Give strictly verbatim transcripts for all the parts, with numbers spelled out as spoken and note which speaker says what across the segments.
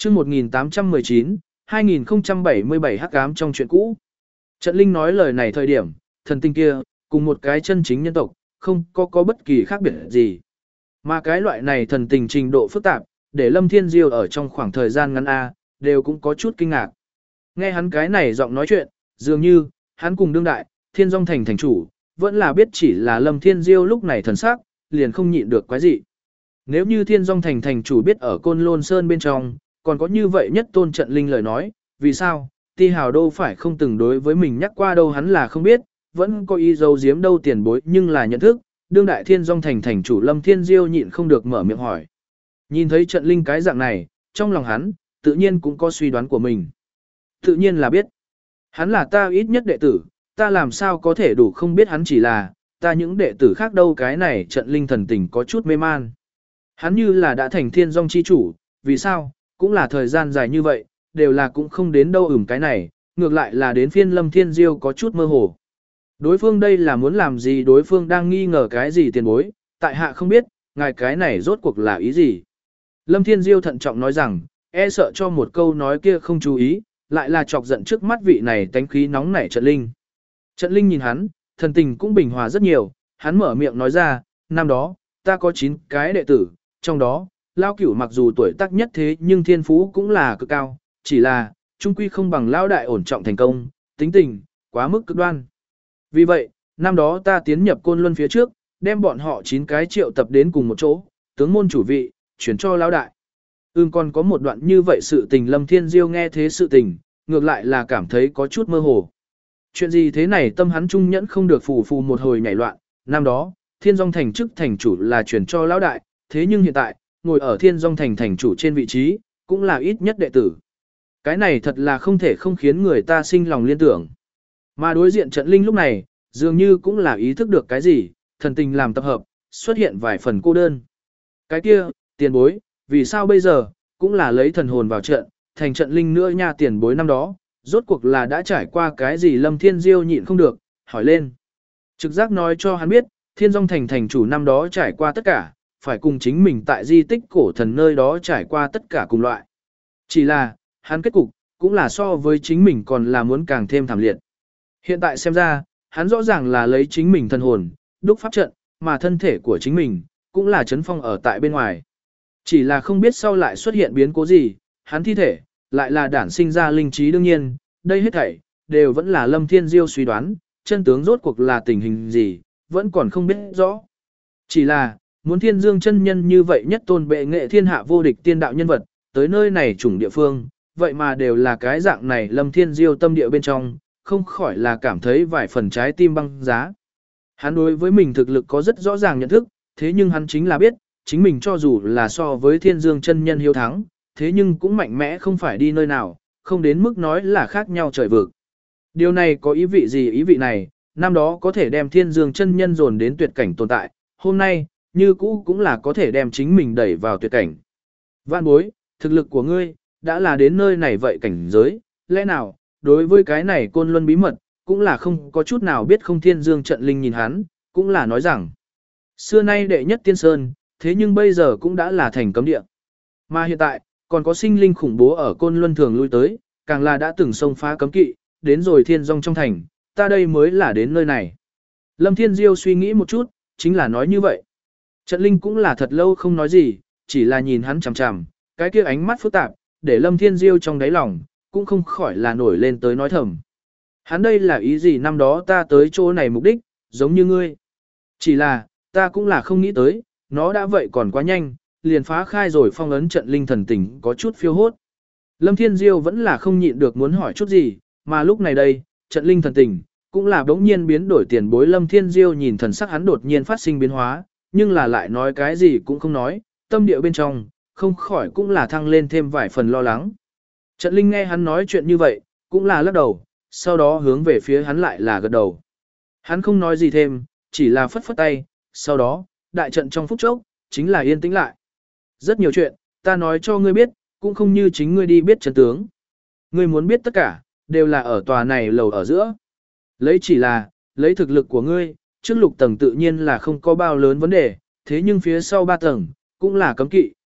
Speaker 1: chương một nghìn tám trăm mười chín, hai nghìn không trăm bảy mươi bảy hắc ám trong chuyện cũ. Trận Linh nói lời này thời điểm, thần tinh kia, cùng một cái chân chính nhân tộc, không có có bất kỳ khác biệt gì. Mà cái loại này thần tình trình độ phức tạp, để Lâm Thiên Diêu ở trong khoảng thời gian ngắn A, đều cũng có chút kinh ngạc. Nghe hắn cái này giọng nói chuyện, dường như, hắn cùng đương đại, Thiên Dung Thành thành chủ, vẫn là biết chỉ là Lâm Thiên Diêu lúc này thần sắc, liền không nhịn được quái gì. Nếu như Thiên Dung Thành thành chủ biết ở Côn Lôn Sơn bên trong, còn có như vậy nhất tôn trận linh lời nói, vì sao, Ti Hào đâu phải không từng đối với mình nhắc qua đâu hắn là không biết, vẫn có ý dấu giếm đâu tiền bối nhưng là nhận thức, đương đại Thiên Dung Thành thành chủ Lâm Thiên Diêu nhịn không được mở miệng hỏi. Nhìn thấy trận linh cái dạng này, trong lòng hắn, tự nhiên cũng có suy đoán của mình. Tự nhiên là biết, hắn là ta ít nhất đệ tử, ta làm sao có thể đủ không biết hắn chỉ là, ta những đệ tử khác đâu cái này trận linh thần tình có chút mê man. Hắn như là đã thành Thiên Dung chi chủ, vì sao, cũng là thời gian dài như vậy, đều là cũng không đến đâu ửm cái này, ngược lại là đến phiên Lâm Thiên Diêu có chút mơ hồ. Đối phương đây là muốn làm gì, đối phương đang nghi ngờ cái gì tiền bối, tại hạ không biết, ngài cái này rốt cuộc là ý gì. Lâm Thiên Diêu thận trọng nói rằng, e sợ cho một câu nói kia không chú ý, lại là chọc giận trước mắt vị này tánh khí nóng nảy trận linh. Trận linh nhìn hắn, thần tình cũng bình hòa rất nhiều, hắn mở miệng nói ra, năm đó, ta có chín cái đệ tử, trong đó, Lao Cửu mặc dù tuổi tác nhất thế nhưng thiên phú cũng là cực cao, chỉ là, trung quy không bằng Lao Đại ổn trọng thành công, tính tình, quá mức cực đoan. Vì vậy, năm đó ta tiến nhập Côn Luân phía trước, đem bọn họ chín cái triệu tập đến cùng một chỗ, tướng môn chủ vị, chuyển cho Lao Đại. Ừm còn có một đoạn như vậy sự tình Lâm Thiên Diêu nghe thế sự tình, ngược lại là cảm thấy có chút mơ hồ. Chuyện gì thế này tâm hắn trung nhẫn không được phù phù một hồi nhảy loạn, năm đó, Thiên Dung Thành chức thành chủ là chuyển cho Lão Đại, thế nhưng hiện tại, ngồi ở Thiên Dung Thành thành chủ trên vị trí, cũng là ít nhất đệ tử. Cái này thật là không thể không khiến người ta sinh lòng liên tưởng. Mà đối diện trận linh lúc này, dường như cũng là ý thức được cái gì, thần tình làm tập hợp, xuất hiện vài phần cô đơn. Cái kia, tiền bối, vì sao bây giờ, cũng là lấy thần hồn vào trận, thành trận linh nữa nha tiền bối năm đó, rốt cuộc là đã trải qua cái gì Lâm Thiên Diêu nhịn không được, hỏi lên. Trực giác nói cho hắn biết, Thiên Dung Thành thành chủ năm đó trải qua tất cả, phải cùng chính mình tại di tích cổ thần nơi đó trải qua tất cả cùng loại. Chỉ là, hắn kết cục, cũng là so với chính mình còn là muốn càng thêm thảm liệt. Hiện tại xem ra, hắn rõ ràng là lấy chính mình thần hồn, đúc pháp trận, mà thân thể của chính mình, cũng là chấn phong ở tại bên ngoài. Chỉ là không biết sau lại xuất hiện biến cố gì, hắn thi thể, lại là đản sinh ra linh trí đương nhiên, đây hết thảy, đều vẫn là Lâm Thiên Diêu suy đoán, chân tướng rốt cuộc là tình hình gì, vẫn còn không biết rõ. Chỉ là, muốn Thiên Dương chân nhân như vậy nhất tôn bệ nghệ thiên hạ vô địch tiên đạo nhân vật, tới nơi này chủng địa phương, vậy mà đều là cái dạng này Lâm Thiên Diêu tâm địa bên trong, không khỏi là cảm thấy vài phần trái tim băng giá. Hắn đối với mình thực lực có rất rõ ràng nhận thức, thế nhưng hắn chính là biết, chính mình cho dù là so với Thiên Dương chân nhân hiếu thắng, thế nhưng cũng mạnh mẽ không phải đi nơi nào, không đến mức nói là khác nhau trời vực. Điều này có ý vị gì ý vị này, năm đó có thể đem Thiên Dương chân nhân dồn đến tuyệt cảnh tồn tại, hôm nay, như cũ cũng là có thể đem chính mình đẩy vào tuyệt cảnh. Vạn bối, thực lực của ngươi, đã là đến nơi này vậy cảnh giới, lẽ nào, đối với cái này Côn Luân bí mật, cũng là không có chút nào biết không. Thiên Dương trận linh nhìn hắn, cũng là nói rằng, xưa nay đệ nhất tiên sơn, thế nhưng bây giờ cũng đã là thành cấm địa. Mà hiện tại, còn có sinh linh khủng bố ở Côn Luân thường lui tới, càng là đã từng xông phá cấm kỵ, đến rồi Thiên Dung trong thành, ta đây mới là đến nơi này. Lâm Thiên Diêu suy nghĩ một chút, chính là nói như vậy. Trận linh cũng là thật lâu không nói gì, chỉ là nhìn hắn chằm chằm, cái kia ánh mắt phức tạp, để Lâm Thiên Diêu trong đáy lòng, cũng không khỏi là nổi lên tới nói thầm. Hắn đây là ý gì năm đó ta tới chỗ này mục đích, giống như ngươi. Chỉ là, ta cũng là không nghĩ tới, nó đã vậy còn quá nhanh, liền phá khai rồi phong ấn trận linh thần tình có chút phiêu hốt. Lâm Thiên Diêu vẫn là không nhịn được muốn hỏi chút gì, mà lúc này đây, trận linh thần tình, cũng là bỗng nhiên biến đổi tiền bối. Lâm Thiên Diêu nhìn thần sắc hắn đột nhiên phát sinh biến hóa, nhưng là lại nói cái gì cũng không nói, tâm địa bên trong, không khỏi cũng là thăng lên thêm vài phần lo lắng. Trận linh nghe hắn nói chuyện như vậy, cũng là lắc đầu, sau đó hướng về phía hắn lại là gật đầu. Hắn không nói gì thêm, chỉ là phất phất tay, sau đó, đại trận trong phút chốc, chính là yên tĩnh lại. Rất nhiều chuyện, ta nói cho ngươi biết, cũng không như chính ngươi đi biết chân tướng. Ngươi muốn biết tất cả, đều là ở tòa này lầu ở giữa. Lấy chỉ là, lấy thực lực của ngươi, trước lục tầng tự nhiên là không có bao lớn vấn đề, thế nhưng phía sau ba tầng, cũng là cấm kỵ,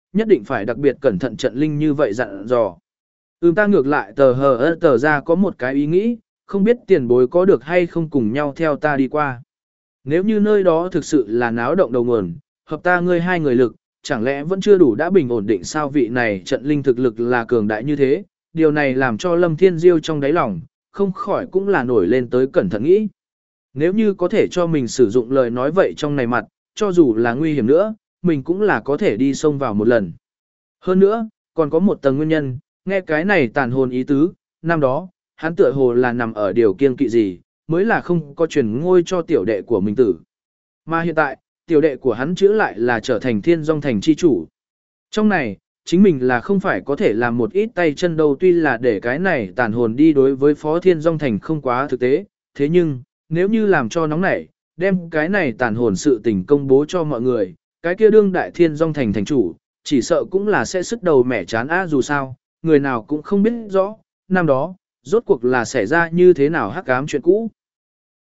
Speaker 1: nhất định phải đặc biệt cẩn thận trận linh như vậy dặn dò. Ừm ta ngược lại tờ hờ ơ tờ ra có một cái ý nghĩ, không biết tiền bối có được hay không cùng nhau theo ta đi qua. Nếu như nơi đó thực sự là náo động đầu nguồn, hợp ta ngươi hai người lực, chẳng lẽ vẫn chưa đủ đã bình ổn định sao vị này trận linh thực lực là cường đại như thế, điều này làm cho Lâm Thiên Diêu trong đáy lòng, không khỏi cũng là nổi lên tới cẩn thận nghĩ. Nếu như có thể cho mình sử dụng lời nói vậy trong này mặt, cho dù là nguy hiểm nữa, mình cũng là có thể đi xông vào một lần. Hơn nữa, còn có một tầng nguyên nhân, nghe cái này tàn hồn ý tứ, năm đó, hắn tựa hồ là nằm ở điều kiêng kỵ gì, mới là không có truyền ngôi cho tiểu đệ của mình tử. Mà hiện tại, tiểu đệ của hắn chữ lại là trở thành thiên dòng thành chi chủ. Trong này, chính mình là không phải có thể làm một ít tay chân đâu, tuy là để cái này tàn hồn đi đối với phó thiên dòng thành không quá thực tế, thế nhưng, nếu như làm cho nóng nảy, đem cái này tàn hồn sự tình công bố cho mọi người, cái kia đương đại thiên dòng thành thành chủ, chỉ sợ cũng là sẽ sức đầu mẻ chán á dù sao, người nào cũng không biết rõ, năm đó, rốt cuộc là xảy ra như thế nào hắc ám chuyện cũ.